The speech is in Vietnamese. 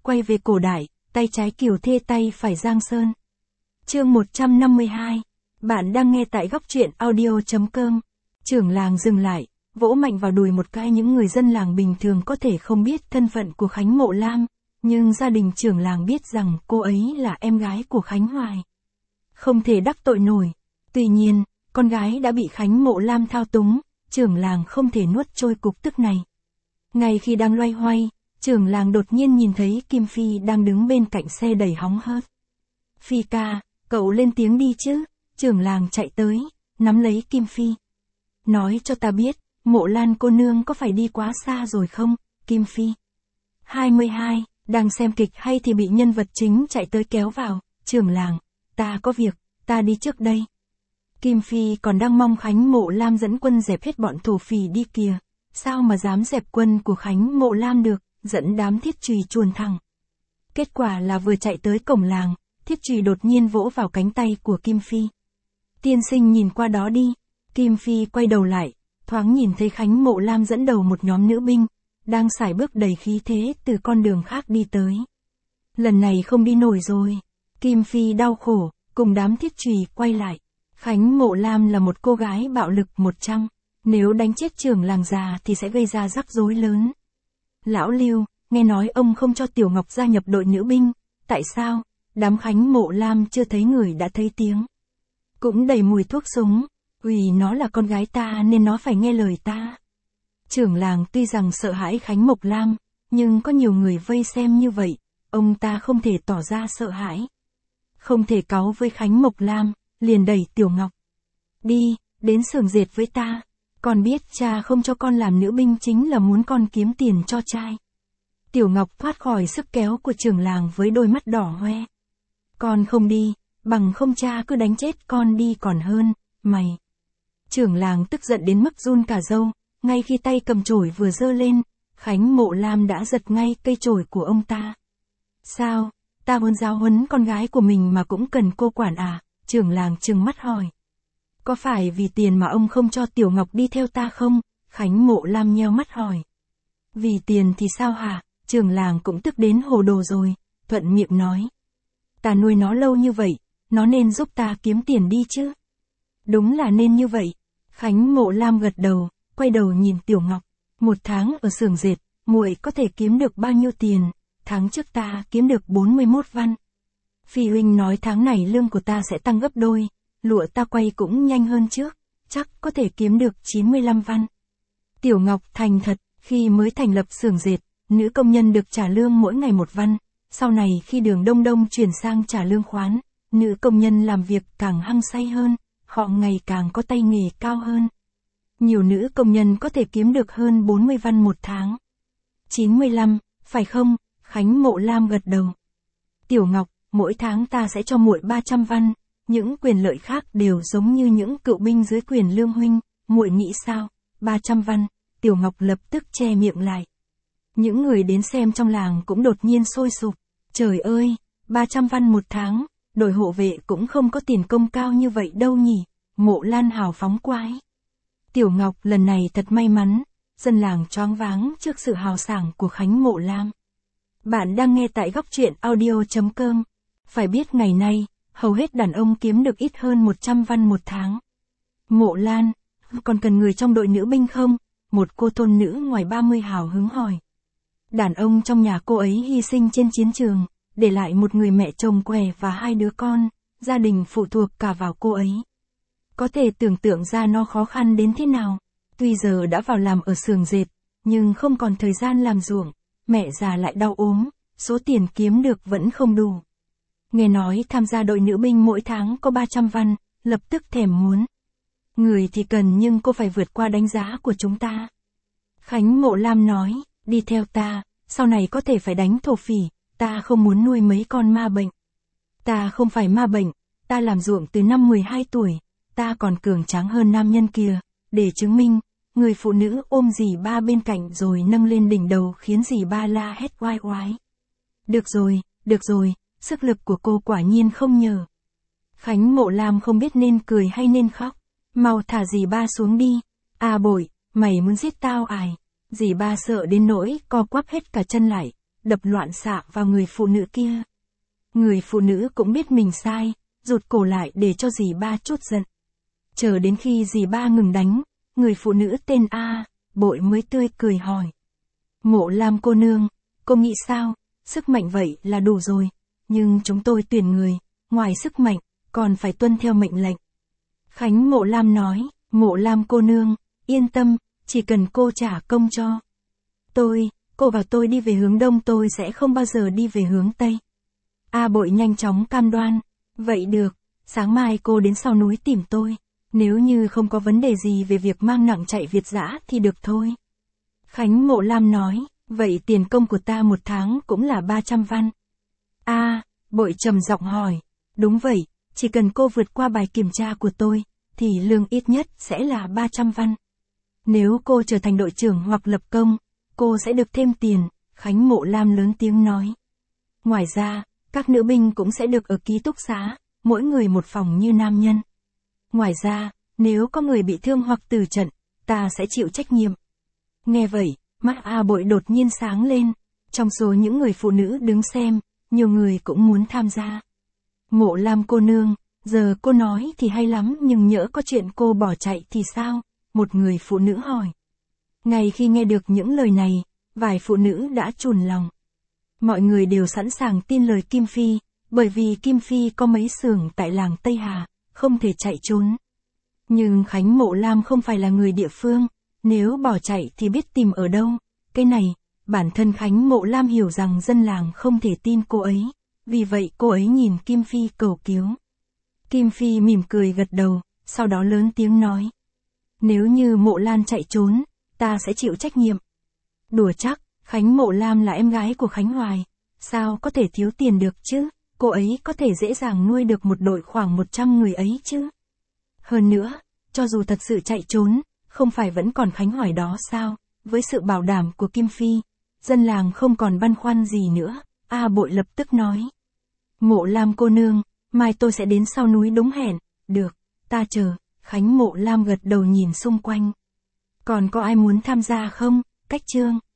quay về cổ đại, tay trái Kiều Thê tay phải Giang Sơn. Chương 152. Bạn đang nghe tại góc truyện audio.com. Trưởng làng dừng lại, vỗ mạnh vào đùi một cái. Những người dân làng bình thường có thể không biết thân phận của Khánh Mộ Lam, nhưng gia đình trưởng làng biết rằng cô ấy là em gái của Khánh Hoài. Không thể đắc tội nổi. Tuy nhiên, con gái đã bị Khánh Mộ Lam thao túng, trưởng làng không thể nuốt trôi cục tức này. Ngay khi đang loay hoay, trưởng làng đột nhiên nhìn thấy Kim Phi đang đứng bên cạnh xe đẩy hóng hớt. Phi ca, cậu lên tiếng đi chứ. Trưởng làng chạy tới, nắm lấy Kim Phi. Nói cho ta biết, Mộ Lan cô nương có phải đi quá xa rồi không, Kim Phi? 22, đang xem kịch hay thì bị nhân vật chính chạy tới kéo vào. Trưởng làng, ta có việc, ta đi trước đây. Kim Phi còn đang mong Khánh Mộ Lam dẫn quân dẹp hết bọn thổ phỉ đi kìa. Sao mà dám dẹp quân của Khánh Mộ Lam được, dẫn đám thiết chùy chuồn thẳng. Kết quả là vừa chạy tới cổng làng, thiết chùy đột nhiên vỗ vào cánh tay của Kim Phi. Tiên sinh nhìn qua đó đi. Kim Phi quay đầu lại, thoáng nhìn thấy Khánh Mộ Lam dẫn đầu một nhóm nữ binh, đang sải bước đầy khí thế từ con đường khác đi tới. Lần này không đi nổi rồi. Kim Phi đau khổ, cùng đám thiết chùy quay lại. Khánh Mộ Lam là một cô gái bạo lực 100. Nếu đánh chết trưởng làng già thì sẽ gây ra rắc rối lớn. Lão Lưu, nghe nói ông không cho Tiểu Ngọc gia nhập đội nữ binh. Tại sao? Đám Khánh Mộ Lam chưa thấy người đã thấy tiếng. Cũng đầy mùi thuốc súng. Vì nó là con gái ta nên nó phải nghe lời ta. Trưởng làng tuy rằng sợ hãi Khánh Mộc Lam, nhưng có nhiều người vây xem như vậy, ông ta không thể tỏ ra sợ hãi. Không thể cáu với Khánh Mộc Lam, liền đẩy Tiểu Ngọc. Đi, đến xưởng dệt với ta. Con biết cha không cho con làm nữ binh chính là muốn con kiếm tiền cho trai. Tiểu Ngọc thoát khỏi sức kéo của trưởng làng với đôi mắt đỏ hoe. Con không đi, bằng không cha cứ đánh chết con đi còn hơn, mày. Trưởng làng tức giận đến mức run cả râu, ngay khi tay cầm chổi vừa giơ lên, Khánh Mộ Lam đã giật ngay cây chổi của ông ta. Sao, ta muốn giáo huấn con gái của mình mà cũng cần cô quản à? Trưởng làng trừng mắt hỏi. Có phải vì tiền mà ông không cho Tiểu Ngọc đi theo ta không? Khánh Mộ Lam nheo mắt hỏi. Vì tiền thì sao hả? Trưởng làng cũng tức đến hồ đồ rồi, thuận miệng nói. Ta nuôi nó lâu như vậy, nó nên giúp ta kiếm tiền đi chứ. Đúng là nên như vậy. Khánh Mộ Lam gật đầu, quay đầu nhìn Tiểu Ngọc. 1 tháng ở xưởng dệt, muội có thể kiếm được bao nhiêu tiền? Tháng trước ta kiếm được 41 văn. Phi huynh nói tháng này lương của ta sẽ tăng gấp đôi, lụa ta quay cũng nhanh hơn trước, chắc có thể kiếm được 95 văn. Tiểu Ngọc thành thật, khi mới thành lập xưởng dệt, nữ công nhân được trả lương mỗi ngày 1 văn, sau này khi Đường Đông Đông chuyển sang trả lương khoán, nữ công nhân làm việc càng hăng say hơn, họ ngày càng có tay nghề cao hơn. Nhiều nữ công nhân có thể kiếm được hơn 40 văn 1 tháng. 95, phải không? Khánh Mộ Lam gật đầu. Tiểu Ngọc, mỗi tháng ta sẽ cho muội 300 văn, những quyền lợi khác đều giống như những cựu binh dưới quyền lương huynh, muội nghĩ sao? 300 văn, Tiểu Ngọc lập tức che miệng lại. Những người đến xem trong làng cũng đột nhiên sôi sục. Trời ơi, 300 văn 1 tháng, đội hộ vệ cũng không có tiền công cao như vậy đâu nhỉ? Mộ Lan hào phóng quái. Tiểu Ngọc lần này thật may mắn, dân làng choáng váng trước sự hào sảng của Khánh Mộ Lam. Bạn đang nghe tại góc truyện audio.com. Phải biết ngày nay, hầu hết đàn ông kiếm được ít hơn 100 văn 1 tháng. Mộ Lan, còn cần người trong đội nữ binh không? Một cô thôn nữ ngoài 30 hào hứng hỏi. Đàn ông trong nhà cô ấy hy sinh trên chiến trường, để lại một người mẹ chồng què và 2 đứa con, gia đình phụ thuộc cả vào cô ấy. Có thể tưởng tượng ra nó khó khăn đến thế nào. Tuy giờ đã vào làm ở xưởng dệt, nhưng không còn thời gian làm ruộng, mẹ già lại đau ốm, số tiền kiếm được vẫn không đủ. Nghe nói tham gia đội nữ binh mỗi tháng có 300 văn, lập tức thèm muốn. Người thì cần nhưng cô phải vượt qua đánh giá của chúng ta. Khánh Mộ Lam nói, đi theo ta, sau này có thể phải đánh thổ phỉ, ta không muốn nuôi mấy con ma bệnh. Ta không phải ma bệnh, ta làm ruộng từ năm 12 tuổi, ta còn cường tráng hơn nam nhân kia, để chứng minh, người phụ nữ ôm dì ba bên cạnh rồi nâng lên đỉnh đầu khiến dì ba la hét oai oái. Được rồi, sức lực của cô quả nhiên không nhờ. Khánh Mộ Lam không biết nên cười hay nên khóc, mau thả dì ba xuống đi. À bội, mày muốn giết tao ài? Dì ba sợ đến nỗi co quắp hết cả chân lại, đập loạn xạ vào người phụ nữ kia. Người phụ nữ cũng biết mình sai, rụt cổ lại để cho dì ba trút giận. Chờ đến khi dì ba ngừng đánh, người phụ nữ tên A, Bội mới tươi cười hỏi. Mộ Lam cô nương, cô nghĩ sao? Sức mạnh vậy là đủ rồi, nhưng chúng tôi tuyển người, ngoài sức mạnh, còn phải tuân theo mệnh lệnh. Khánh Mộ Lam nói, Mộ Lam cô nương, yên tâm, chỉ cần cô trả công cho cô và tôi đi về hướng đông, tôi sẽ không bao giờ đi về hướng tây. A Bội nhanh chóng cam đoan, vậy được, sáng mai cô đến sau núi tìm tôi, nếu như không có vấn đề gì về việc mang nặng chạy Việt dã thì được thôi. Khánh Mộ Lam nói, vậy tiền công của ta một tháng cũng là 300 văn. A Bội trầm giọng hỏi, đúng vậy, chỉ cần cô vượt qua bài kiểm tra của tôi, thì lương ít nhất sẽ là 300 văn. Nếu cô trở thành đội trưởng hoặc lập công, cô sẽ được thêm tiền, Khánh Mộ Lam lớn tiếng nói. Ngoài ra, các nữ binh cũng sẽ được ở ký túc xá, mỗi người một phòng như nam nhân. Ngoài ra, nếu có người bị thương hoặc từ trận, ta sẽ chịu trách nhiệm. Nghe vậy, mắt A Bội đột nhiên sáng lên, trong số những người phụ nữ đứng xem, nhiều người cũng muốn tham gia. Mộ Lam cô nương, giờ cô nói thì hay lắm nhưng nhỡ có chuyện cô bỏ chạy thì sao? Một người phụ nữ hỏi. Ngay khi nghe được những lời này, vài phụ nữ đã chùn lòng. Mọi người đều sẵn sàng tin lời Kim Phi, bởi vì Kim Phi có mấy xưởng tại làng Tây Hà, không thể chạy trốn. Nhưng Khánh Mộ Lam không phải là người địa phương, nếu bỏ chạy thì biết tìm ở đâu. Cái này, bản thân Khánh Mộ Lam hiểu rằng dân làng không thể tin cô ấy, vì vậy cô ấy nhìn Kim Phi cầu cứu. Kim Phi mỉm cười gật đầu, sau đó lớn tiếng nói. Nếu như Mộ Lan chạy trốn, ta sẽ chịu trách nhiệm. Đùa chắc, Khánh Mộ Lam là em gái của Khánh Hoài, sao có thể thiếu tiền được chứ, cô ấy có thể dễ dàng nuôi được một đội khoảng 100 người ấy chứ. Hơn nữa, cho dù thật sự chạy trốn, không phải vẫn còn Khánh Hoài đó sao, với sự bảo đảm của Kim Phi, dân làng không còn băn khoăn gì nữa, A Bội lập tức nói. Mộ Lam cô nương, mai tôi sẽ đến sau núi đúng hẹn, được, ta chờ, Khánh Mộ Lam gật đầu nhìn xung quanh. Còn có ai muốn tham gia không, Cách Trương?